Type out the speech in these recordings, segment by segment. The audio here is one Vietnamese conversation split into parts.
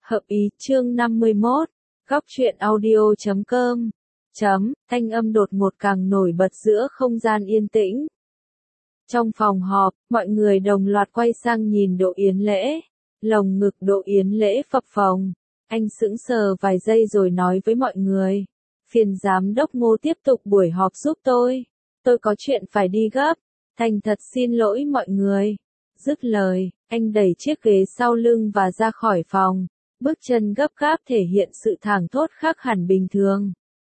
Hợp ý chương 51, góc truyện audio.com, thanh âm đột ngột càng nổi bật giữa không gian yên tĩnh. Trong phòng họp, mọi người đồng loạt quay sang nhìn Đỗ Yến Lễ. Lồng ngực Đỗ Yến Lễ phập phồng. Anh sững sờ vài giây rồi nói với mọi người. Phiền giám đốc Ngô tiếp tục buổi họp giúp tôi. Tôi có chuyện phải đi gấp. Thành thật xin lỗi mọi người. Dứt lời, anh đẩy chiếc ghế sau lưng và ra khỏi phòng. Bước chân gấp gáp thể hiện sự thảng thốt khác hẳn bình thường.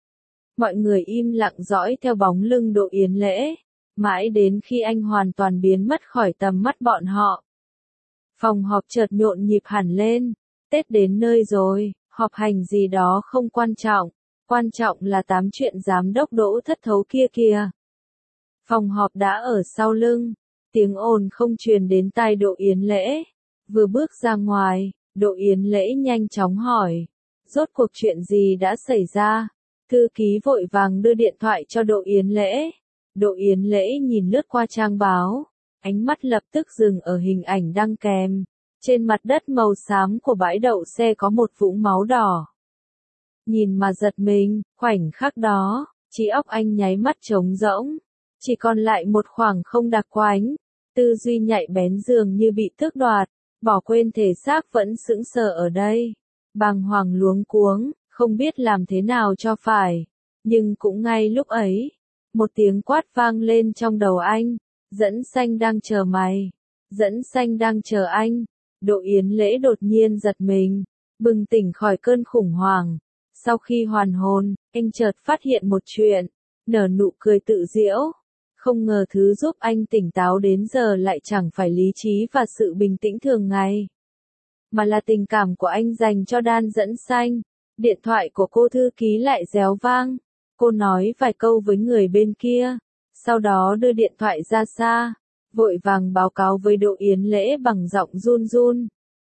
Mọi người im lặng dõi theo bóng lưng Đỗ Yến Lễ, mãi đến khi anh hoàn toàn biến mất khỏi tầm mắt bọn họ. Phòng họp chợt nhộn nhịp hẳn lên. Tết đến nơi rồi, họp hành gì đó không quan trọng là tám chuyện giám đốc Đỗ thất thấu kia kìa. Phòng họp đã ở sau lưng, tiếng ồn không truyền đến tai Đỗ Yến Lễ. Vừa bước ra ngoài, Đỗ Yến Lễ nhanh chóng hỏi, rốt cuộc chuyện gì đã xảy ra? Thư ký vội vàng đưa điện thoại cho Đỗ Yến Lễ. Đỗ Yến Lễ nhìn lướt qua trang báo, ánh mắt lập tức dừng ở hình ảnh đăng kèm. Trên mặt đất màu xám của bãi đậu xe có một vũng máu đỏ. Nhìn mà giật mình, khoảnh khắc đó, trí óc anh nháy mắt trống rỗng. Chỉ còn lại một khoảng không đặc quánh. Tư duy nhạy bén dường như bị tước đoạt, bỏ quên thể xác vẫn sững sờ ở đây. Bàng hoàng luống cuống, không biết làm thế nào cho phải. Nhưng cũng ngay lúc ấy, một tiếng quát vang lên trong đầu anh. Dẫn xanh đang chờ mày. Dẫn xanh đang chờ anh. Đỗ Yến Lễ đột nhiên giật mình, bừng tỉnh khỏi cơn khủng hoảng. Sau khi hoàn hồn, anh chợt phát hiện một chuyện, nở nụ cười tự giễu. Không ngờ thứ giúp anh tỉnh táo đến giờ lại chẳng phải lý trí và sự bình tĩnh thường ngày, mà là tình cảm của anh dành cho Đan Dẫn Xanh. Điện thoại của cô thư ký lại réo vang. Cô nói vài câu với người bên kia, sau đó đưa điện thoại ra xa, vội vàng báo cáo với Đỗ Yến Lễ bằng giọng run run.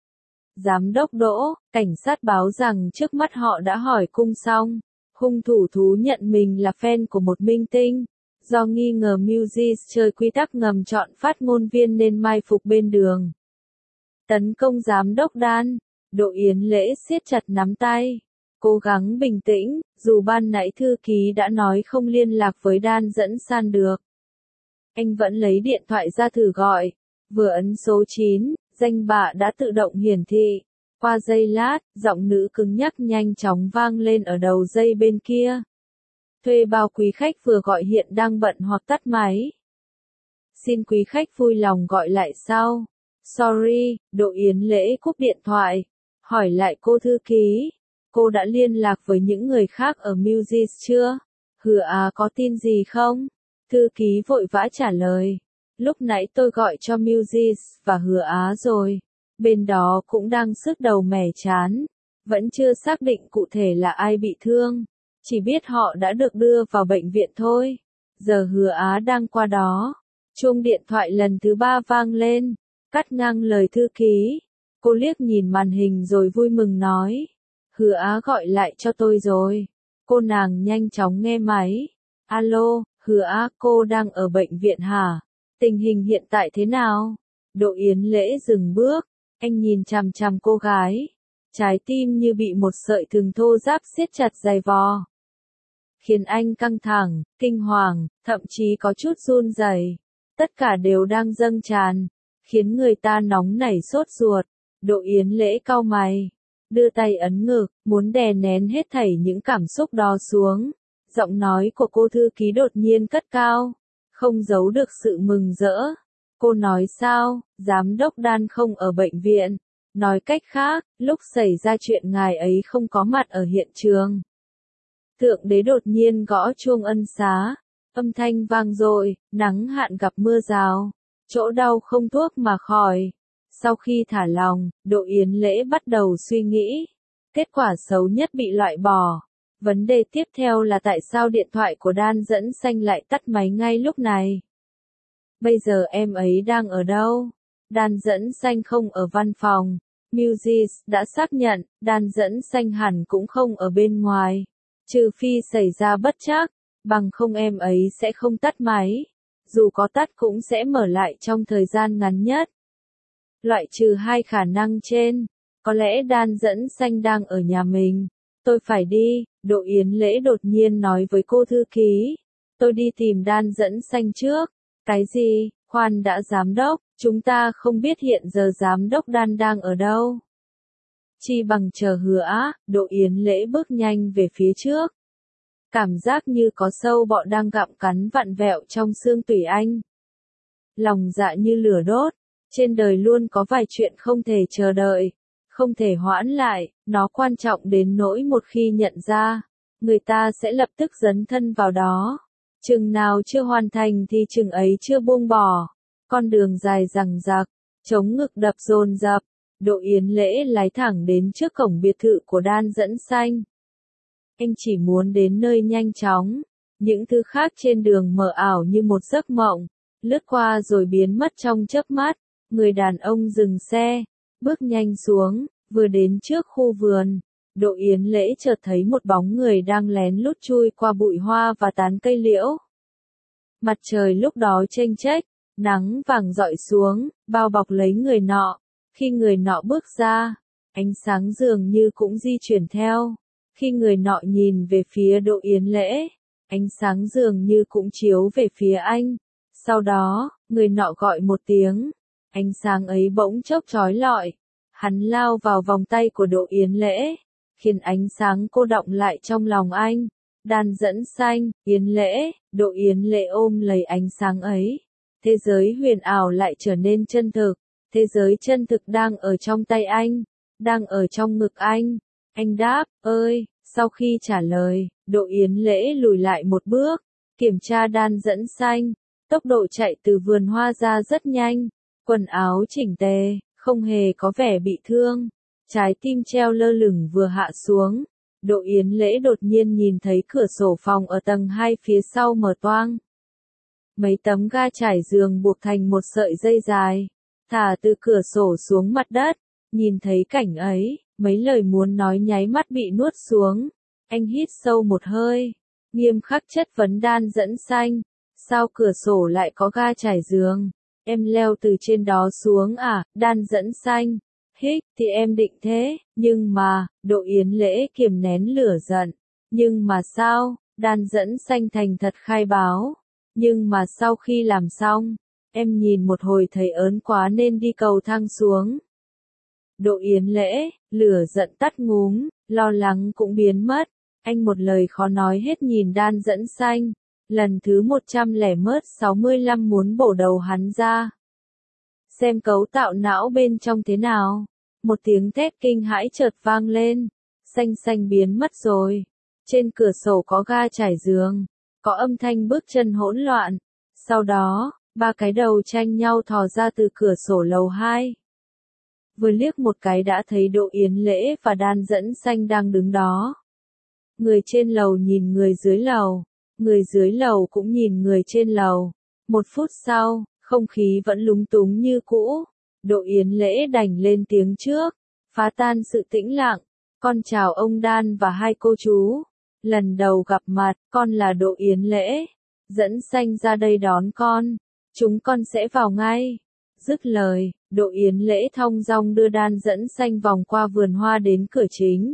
Giám đốc Đỗ, cảnh sát báo rằng trước mắt họ đã hỏi cung xong. Hung thủ thú nhận mình là fan của một minh tinh. Do nghi ngờ Muse chơi quy tắc ngầm chọn phát ngôn viên nên mai phục bên đường. Tấn công giám đốc Đan. Đỗ Yến Lễ siết chặt nắm tay. Cố gắng bình tĩnh, dù ban nãy thư ký đã nói không liên lạc với Đan Dẫn San được. Anh vẫn lấy điện thoại ra thử gọi. Vừa ấn số 9, danh bạ đã tự động hiển thị. Qua giây lát, giọng nữ cứng nhắc nhanh chóng vang lên ở đầu dây bên kia. Thuê bao quý khách vừa gọi hiện đang bận hoặc tắt máy. Xin quý khách vui lòng gọi lại sau. Sorry, Đỗ Yến Lễ cúp điện thoại. Hỏi lại cô thư ký. Cô đã liên lạc với những người khác ở Muse chưa? Hứa Á có tin gì không? Thư ký vội vã trả lời. Lúc nãy tôi gọi cho Muse và Hứa Á rồi. Bên đó cũng đang sức đầu mẻ chán. Vẫn chưa xác định cụ thể là ai bị thương. Chỉ biết họ đã được đưa vào bệnh viện thôi. Giờ Hứa Á đang qua đó. Chuông điện thoại lần thứ 3 vang lên. Cắt ngang lời thư ký. Cô liếc nhìn màn hình rồi vui mừng nói. Hứa Á gọi lại cho tôi rồi. Cô nàng nhanh chóng nghe máy. Alo, Hứa Á, cô đang ở bệnh viện hả? Tình hình hiện tại thế nào? Đỗ Yến Lễ dừng bước. Anh nhìn chằm chằm cô gái. Trái tim như bị một sợi thừng thô ráp siết chặt dày vò. Khiến anh căng thẳng, kinh hoàng, thậm chí có chút run rẩy. Tất cả đều đang dâng tràn, khiến người ta nóng nảy sốt ruột. Đỗ Yến Lễ cau mày, đưa tay ấn ngực, muốn đè nén hết thảy những cảm xúc đó xuống. Giọng nói của cô thư ký đột nhiên cất cao, không giấu được sự mừng rỡ. Cô nói sao, giám đốc Đan không ở bệnh viện. Nói cách khác, lúc xảy ra chuyện ngài ấy không có mặt ở hiện trường. Thượng đế đột nhiên gõ chuông ân xá. Âm thanh vang dội, nắng hạn gặp mưa rào. Chỗ đau không thuốc mà khỏi. Sau khi thả lòng, Đỗ Yến Lễ bắt đầu suy nghĩ. Kết quả xấu nhất bị loại bỏ. Vấn đề tiếp theo là tại sao điện thoại của Đan Dẫn Xanh lại tắt máy ngay lúc này. Bây giờ em ấy đang ở đâu? Đan Dẫn Xanh không ở văn phòng. Muse đã xác nhận, Đan Dẫn Xanh hẳn cũng không ở bên ngoài. Trừ phi xảy ra bất trắc, bằng không em ấy sẽ không tắt máy. Dù có tắt cũng sẽ mở lại trong thời gian ngắn nhất. Loại trừ hai khả năng trên, Có lẽ Đan Dẫn Xanh đang ở nhà mình. Tôi phải đi, Đỗ Yến Lễ đột nhiên nói với cô thư ký. Tôi đi tìm Đan Dẫn Xanh trước. Cái gì? Khoan đã giám đốc, chúng ta không biết hiện giờ giám đốc Đan đang ở đâu. Chi bằng chờ Hứa Á, Đỗ Yến Lễ bước nhanh về phía trước. Cảm giác như có sâu bọ đang gặm cắn vặn vẹo trong xương tủy anh. Lòng dạ như lửa đốt, trên đời luôn có vài chuyện không thể chờ đợi, không thể hoãn lại, nó quan trọng đến nỗi một khi nhận ra, người ta sẽ lập tức dấn thân vào đó. Chừng nào chưa hoàn thành thì chừng ấy chưa buông bỏ. Con đường dài dằng dặc, chống ngực đập dồn dập, Đỗ Yến Lễ lái thẳng đến trước cổng biệt thự của Đan Dẫn Xanh. Anh chỉ muốn đến nơi nhanh chóng, những thứ khác trên đường mờ ảo như một giấc mộng, lướt qua rồi biến mất trong chớp mắt. Người đàn ông dừng xe, bước nhanh xuống, vừa đến trước khu vườn, Đỗ Yến Lễ chợt thấy một bóng người đang lén lút chui qua bụi hoa và tán cây liễu. Mặt trời lúc đó chênh chếch, nắng vàng rọi xuống, bao bọc lấy người nọ. Khi người nọ bước ra, ánh sáng dường như cũng di chuyển theo. Khi người nọ nhìn về phía Đỗ Yến Lễ, ánh sáng dường như cũng chiếu về phía anh. Sau đó, người nọ gọi một tiếng, ánh sáng ấy bỗng chốc chói lọi. Hắn lao vào vòng tay của Đỗ Yến Lễ, khiến ánh sáng cô đọng lại trong lòng anh. Đan Dẫn Xanh, Yến Lễ, Đỗ Yến Lễ ôm lấy ánh sáng ấy. Thế giới huyền ảo lại trở nên chân thực. Thế giới chân thực đang ở trong tay anh, đang ở trong ngực anh. Anh đáp, ơi, sau khi trả lời, Đỗ Yến Lễ lùi lại một bước, kiểm tra Đan Dẫn Xanh. Tốc độ chạy từ vườn hoa ra rất nhanh, quần áo chỉnh tề, không hề có vẻ bị thương. Trái tim treo lơ lửng vừa hạ xuống. Đỗ Yến Lễ đột nhiên nhìn thấy cửa sổ phòng ở tầng 2 phía sau mở toang. Mấy tấm ga trải giường buộc thành một sợi dây dài, thả từ cửa sổ xuống mặt đất. Nhìn thấy cảnh ấy, mấy lời muốn nói nháy mắt bị nuốt xuống. Anh hít sâu một hơi, nghiêm khắc chất vấn Đan Dẫn Xanh. Sao cửa sổ lại có ga trải giường? Em leo từ trên đó xuống à? Đan Dẫn Xanh. Hích, thì em định thế, nhưng mà, Đỗ Yến Lễ kiềm nén lửa giận. Nhưng mà sao? Đan Dẫn Xanh thành thật khai báo. Nhưng mà sau khi làm xong, em nhìn một hồi thấy ớn quá nên đi cầu thang xuống. Đỗ Yến Lễ, lửa giận tắt ngúm, lo lắng cũng biến mất. Anh một lời khó nói hết nhìn Đan Dẫn Xanh. Lần thứ 165 muốn bổ đầu hắn ra. Xem cấu tạo não bên trong thế nào. Một tiếng thét kinh hãi chợt vang lên. Xanh xanh biến mất rồi. Trên cửa sổ có ga trải giường. Có âm thanh bước chân hỗn loạn. Sau đó, ba cái đầu tranh nhau thò ra từ cửa sổ lầu 2. Vừa liếc một cái đã thấy Đỗ Yến Lễ và Đan Dẫn Xanh đang đứng đó. Người trên lầu nhìn người dưới lầu. Người dưới lầu cũng nhìn người trên lầu. Một phút sau, không khí vẫn lúng túng như cũ. Đỗ Yến Lễ đành lên tiếng trước, phá tan sự tĩnh lặng. Con chào ông Đan và hai cô chú. Lần đầu gặp mặt, con là Đỗ Yến Lễ. Dẫn Xanh ra đây đón con. Chúng con sẽ vào ngay. Dứt lời, Đỗ Yến Lễ thong dong đưa Đan Dẫn Xanh vòng qua vườn hoa đến cửa chính.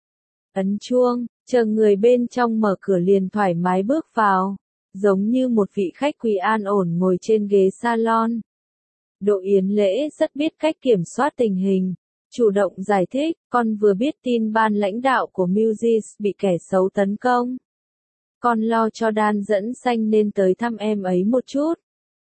Ấn chuông, chờ người bên trong mở cửa liền thoải mái bước vào, giống như một vị khách quý an ổn ngồi trên ghế salon. Đỗ Yến Lễ rất biết cách kiểm soát tình hình, chủ động giải thích, con vừa biết tin ban lãnh đạo của Musis bị kẻ xấu tấn công. Con lo cho Đan Dẫn Xanh nên tới thăm em ấy một chút.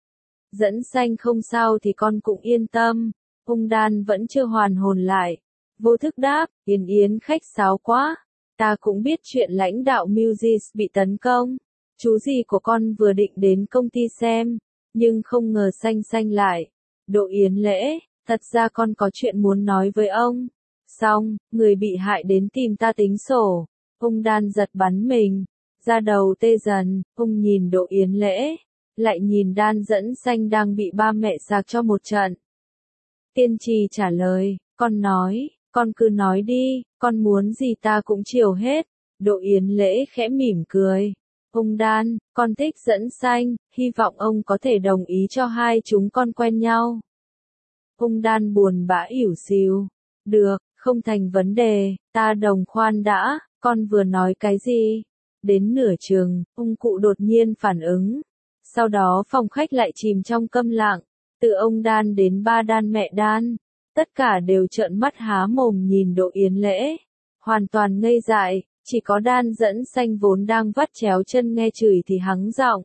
Dẫn Xanh không sao thì con cũng yên tâm. Ông Đan vẫn chưa hoàn hồn lại. Vô thức đáp, Yến Yến khách sáo quá. Ta cũng biết chuyện lãnh đạo Musis bị tấn công. Chú gì của con vừa định đến công ty xem, nhưng không ngờ Xanh Xanh lại. Đỗ Yến Lễ, thật ra con có chuyện muốn nói với ông. Xong, người bị hại đến tìm ta tính sổ. Ông Đan giật bắn mình, da đầu tê dần, ông nhìn Đỗ Yến Lễ, lại nhìn Đan Dẫn Xanh đang bị ba mẹ sạc cho một trận. Tiên tri trả lời, con nói, con cứ nói đi, con muốn gì ta cũng chiều hết. Đỗ Yến Lễ khẽ mỉm cười. Ông Đan, con thích Dẫn Xanh, hy vọng ông có thể đồng ý cho hai chúng con quen nhau. Ông Đan buồn bã ỉu xìu. Được, Không thành vấn đề, ta đồng khoan đã, con vừa nói cái gì? Đến nửa chừng, ông cụ đột nhiên phản ứng. Sau đó phòng khách lại chìm trong câm lặng, từ ông Đan đến ba Đan mẹ Đan. Tất cả đều trợn mắt há mồm nhìn Đỗ Yến Lễ. Hoàn toàn ngây dại, chỉ có Đan Dẫn Xanh vốn đang vắt chéo chân nghe chửi thì hắng giọng.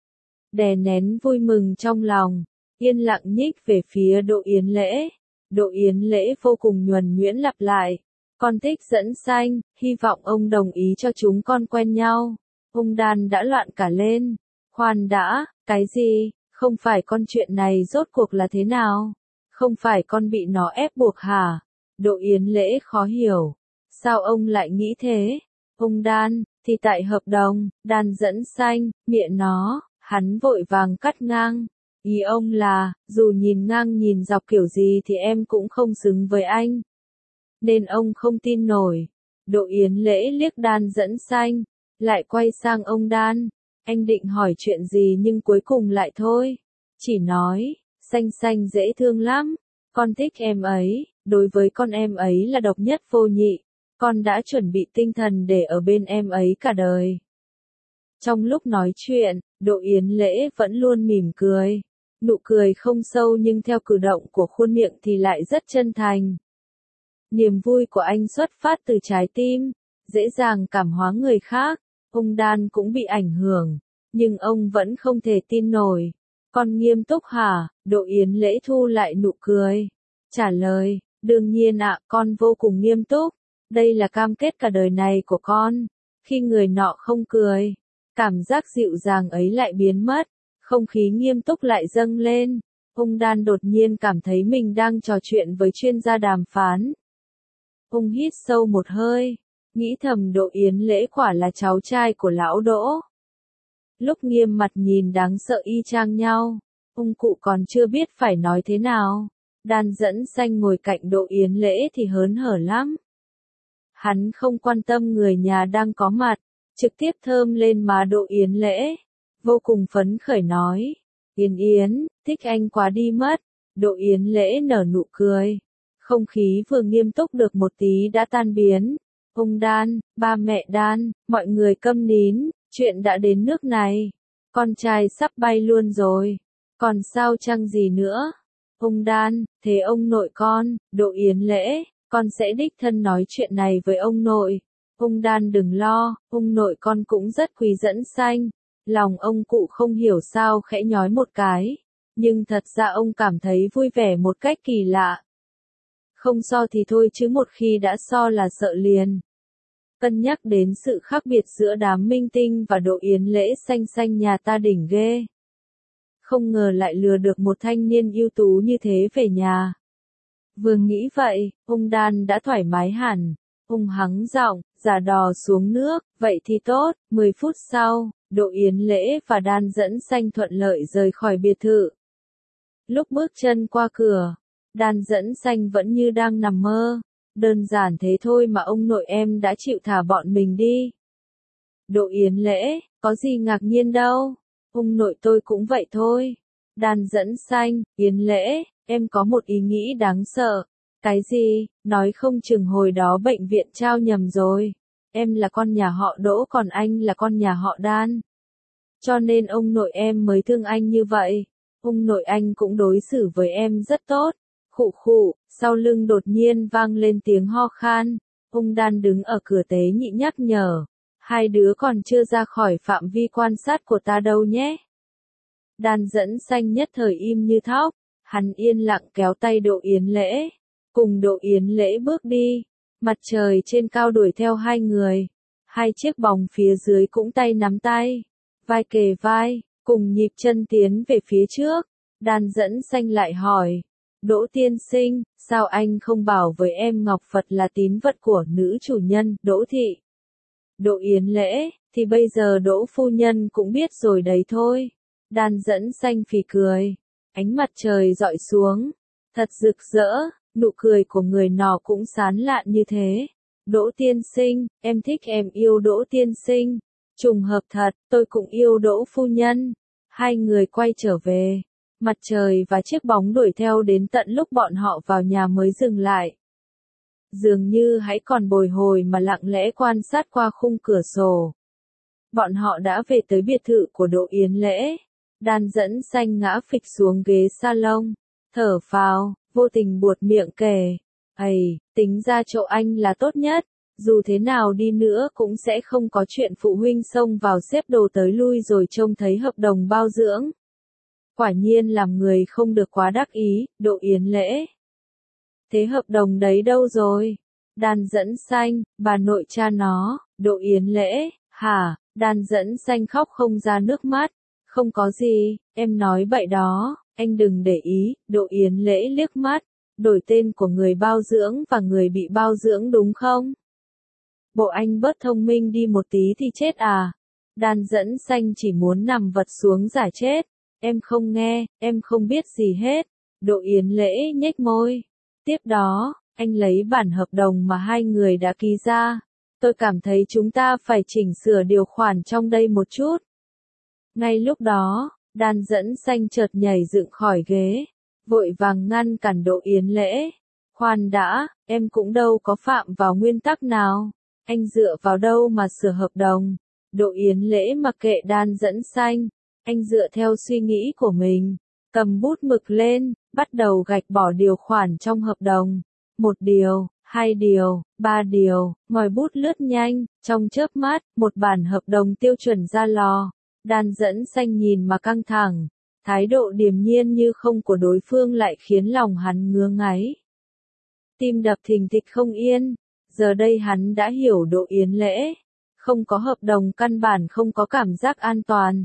Đè nén vui mừng trong lòng, yên lặng nhích về phía Đỗ Yến Lễ. Đỗ Yến Lễ vô cùng nhuần nhuyễn lặp lại. Con thích Dẫn Xanh, hy vọng ông đồng ý cho chúng con quen nhau. Ông Đan đã loạn cả lên. Khoan đã, cái gì, không phải con chuyện này rốt cuộc là thế nào? Không phải con bị nó ép buộc hả? Đỗ Yến Lễ khó hiểu. Sao ông lại nghĩ thế? Ông Đan, thì tại hợp đồng, Đan Dẫn Xanh, miệng nó, hắn vội vàng cắt ngang. Ý ông là, dù nhìn ngang nhìn dọc kiểu gì thì em cũng không xứng với anh. Nên ông không tin nổi. Đỗ Yến Lễ liếc Đan Dẫn Xanh, lại quay sang ông Đan. Anh định hỏi chuyện gì nhưng cuối cùng lại thôi. Chỉ nói, Xanh Xanh dễ thương lắm. Con thích em ấy, đối với con em ấy là độc nhất vô nhị. Con đã chuẩn bị tinh thần để ở bên em ấy cả đời. Trong lúc nói chuyện, Đỗ Yến Lễ vẫn luôn mỉm cười. Nụ cười không sâu nhưng theo cử động của khuôn miệng thì lại rất chân thành. Niềm vui của anh xuất phát từ trái tim, dễ dàng cảm hóa người khác. Ông Đan cũng bị ảnh hưởng, nhưng ông vẫn không thể tin nổi. Con nghiêm túc hả? Đỗ Yến Lễ thu lại nụ cười. Trả lời, đương nhiên ạ, con vô cùng nghiêm túc. Đây là cam kết cả đời này của con. Khi người nọ không cười, cảm giác dịu dàng ấy lại biến mất. Không khí nghiêm túc lại dâng lên. Ông Đan đột nhiên cảm thấy mình đang trò chuyện với chuyên gia đàm phán. Ông hít sâu một hơi, nghĩ thầm Đỗ Yến Lễ quả là cháu trai của lão Đỗ. Lúc nghiêm mặt nhìn đáng sợ y chang nhau, ông cụ còn chưa biết phải nói thế nào. Đan Dẫn Xanh ngồi cạnh Đỗ Yến Lễ thì hớn hở lắm. Hắn không quan tâm người nhà đang có mặt, trực tiếp thơm lên má Đỗ Yến Lễ. Vô cùng phấn khởi nói, Yến Yến, thích anh quá đi mất. Đỗ Yến Lễ nở nụ cười. Không khí vừa nghiêm túc được một tí đã tan biến. Ông Đan, ba mẹ Đan, mọi người câm nín, chuyện đã đến nước này. Con trai sắp bay luôn rồi. Còn sao chăng gì nữa? Ông Đan, thế ông nội con, Đỗ Yến Lễ, con sẽ đích thân nói chuyện này với ông nội. Ông Đan đừng lo, ông nội con cũng rất quý Dẫn Xanh. Lòng ông cụ không hiểu sao khẽ nhói một cái. Nhưng thật ra ông cảm thấy vui vẻ một cách kỳ lạ. Không so thì thôi chứ một khi đã so là sợ liền. Cân nhắc đến sự khác biệt giữa đám minh tinh và Đỗ Yến Lễ Xanh Xanh nhà ta đỉnh ghê. Không ngờ lại lừa được một thanh niên ưu tú như thế về nhà. Vừa nghĩ vậy, ông Đan đã thoải mái hẳn. Ông hắng giọng, giả đò xuống nước, vậy thì tốt. 10 phút sau, Đỗ Yến Lễ và Đan Dẫn Xanh thuận lợi rời khỏi biệt thự. Lúc bước chân qua cửa, Đan Dẫn Xanh vẫn như đang nằm mơ. Đơn giản thế thôi mà ông nội em đã chịu thả bọn mình đi. Đỗ Yến Lễ, có gì ngạc nhiên đâu. Ông nội tôi cũng vậy thôi. Đan Dẫn Xanh, Yến Lễ, em có một ý nghĩ đáng sợ. Cái gì? Nói không chừng hồi đó bệnh viện trao nhầm rồi. Em là con nhà họ Đỗ còn anh là con nhà họ Đan. Cho nên ông nội em mới thương anh như vậy. Ông nội anh cũng đối xử với em rất tốt. Khụ khụ, sau lưng đột nhiên vang lên tiếng ho khan. Ông Đan đứng ở cửa tế nhị nhắc nhở. Hai đứa còn chưa ra khỏi phạm vi quan sát của ta đâu nhé. Đan Dẫn Xanh nhất thời im như thóc. Hắn yên lặng kéo tay Đỗ Yến Lễ. Cùng Đỗ Yến Lễ bước đi. Mặt trời trên cao đuổi theo hai người. Hai chiếc bóng phía dưới cũng tay nắm tay. Vai kề vai, cùng nhịp chân tiến về phía trước. Đan Dẫn Xanh lại hỏi. Đỗ tiên sinh, sao anh không bảo với em Ngọc Phật là tín vật của nữ chủ nhân, Đỗ thị? Đỗ Yến Lễ, thì bây giờ Đỗ phu nhân cũng biết rồi đấy thôi. Đan Dẫn Xanh phì cười. Ánh mặt trời dọi xuống. Thật rực rỡ, nụ cười của người nọ cũng sán lạn như thế. Đỗ tiên sinh, em thích em yêu Đỗ tiên sinh. Trùng hợp thật, tôi cũng yêu Đỗ phu nhân. Hai người quay trở về. Mặt trời và chiếc bóng đuổi theo đến tận lúc bọn họ vào nhà mới dừng lại. dường như hãy còn bồi hồi mà lặng lẽ quan sát qua khung cửa sổ. Bọn họ đã về tới biệt thự của Đỗ Yến Lễ. Đan Dẫn Xanh ngã phịch xuống ghế salon, thở phào, vô tình buột miệng kể. Ây, tính ra chỗ anh là tốt nhất, dù thế nào đi nữa cũng sẽ không có chuyện phụ huynh xông vào xếp đồ tới lui rồi trông thấy hợp đồng bao dưỡng. Quả nhiên làm người không được quá đắc ý, Đỗ Yến Lễ. Thế hợp đồng đấy đâu rồi? Đan Dẫn Xanh, bà nội cha nó, Đỗ Yến Lễ, hả? Đan Dẫn Xanh khóc không ra nước mắt. Không có gì, em nói bậy đó, anh đừng để ý, Đỗ Yến Lễ liếc mắt. Đổi tên của người bao dưỡng và người bị bao dưỡng đúng không? Bộ anh bớt thông minh đi một tí thì chết à? Đan Dẫn Xanh chỉ muốn nằm vật xuống giải chết. Em không nghe, em không biết gì hết. Đỗ Yến Lễ nhếch môi. Tiếp đó, anh lấy bản hợp đồng mà hai người đã ký ra. Tôi cảm thấy chúng ta phải chỉnh sửa điều khoản trong đây một chút. Ngay lúc đó, Đan Dẫn Xanh chợt nhảy dựng khỏi ghế, vội vàng ngăn cản Đỗ Yến Lễ. Khoan đã, em cũng đâu có phạm vào nguyên tắc nào. Anh dựa vào đâu mà sửa hợp đồng? Đỗ Yến Lễ mặc kệ Đan Dẫn Xanh. Anh dựa theo suy nghĩ của mình, cầm bút mực lên, bắt đầu gạch bỏ điều khoản trong hợp đồng. 1 điều, 2 điều, 3 điều, ngòi bút lướt nhanh, trong chớp mắt, một bản hợp đồng tiêu chuẩn ra lò. Đan Dẫn Xanh nhìn mà căng thẳng, thái độ điềm nhiên như không của đối phương lại khiến lòng hắn ngứa ngáy. Tim đập thình thịch không yên, giờ đây hắn đã hiểu Đỗ Yến Lễ. Không có hợp đồng căn bản không có cảm giác an toàn.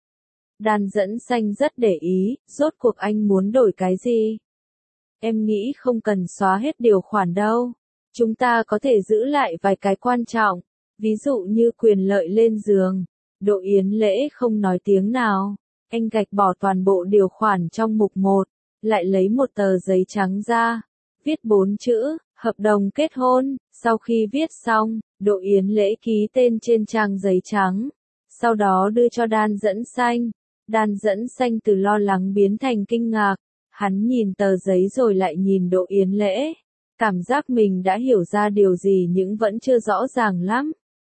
Đan Dẫn Xanh rất để ý, rốt cuộc anh muốn đổi cái gì? Em nghĩ không cần xóa hết điều khoản đâu. Chúng ta có thể giữ lại vài cái quan trọng, ví dụ như quyền lợi lên giường. Đỗ Yến Lễ không nói tiếng nào. Anh gạch bỏ toàn bộ điều khoản trong mục 1, lại lấy một tờ giấy trắng ra, viết 4 chữ, hợp đồng kết hôn. Sau khi viết xong, Đỗ Yến Lễ ký tên trên trang giấy trắng, sau đó đưa cho Đan Dẫn Xanh. Đan Dẫn Xanh từ lo lắng biến thành kinh ngạc, hắn nhìn tờ giấy rồi lại nhìn Đỗ Yến Lễ, cảm giác mình đã hiểu ra điều gì nhưng vẫn chưa rõ ràng lắm.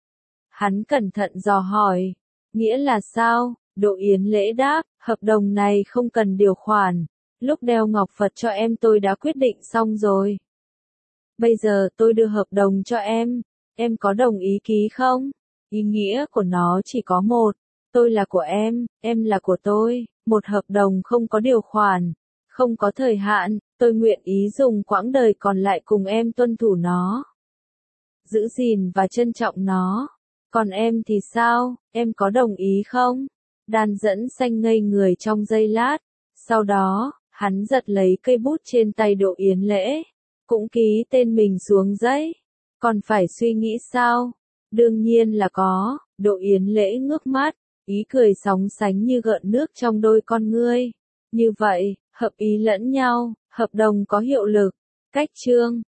Hắn cẩn thận dò hỏi, nghĩa là sao? Đỗ Yến Lễ đáp, hợp đồng này không cần điều khoản, lúc đeo ngọc Phật cho em tôi đã quyết định xong rồi. Bây giờ tôi đưa hợp đồng cho em có đồng ý ký không? Ý nghĩa của nó chỉ có một. Tôi là của em là của tôi, một hợp đồng không có điều khoản, không có thời hạn, tôi nguyện ý dùng quãng đời còn lại cùng em tuân thủ nó, giữ gìn và trân trọng nó. Còn em thì sao, em có đồng ý không? Đan Dẫn Xanh ngây người trong giây lát, sau đó, hắn giật lấy cây bút trên tay Đỗ Yến Lễ, cũng ký tên mình xuống giấy. Còn phải suy nghĩ sao? Đương nhiên là có. Đỗ Yến Lễ ngước mắt, ý cười sóng sánh như gợn nước trong đôi con ngươi. Như vậy, hợp ý lẫn nhau, hợp đồng có hiệu lực. Cách chương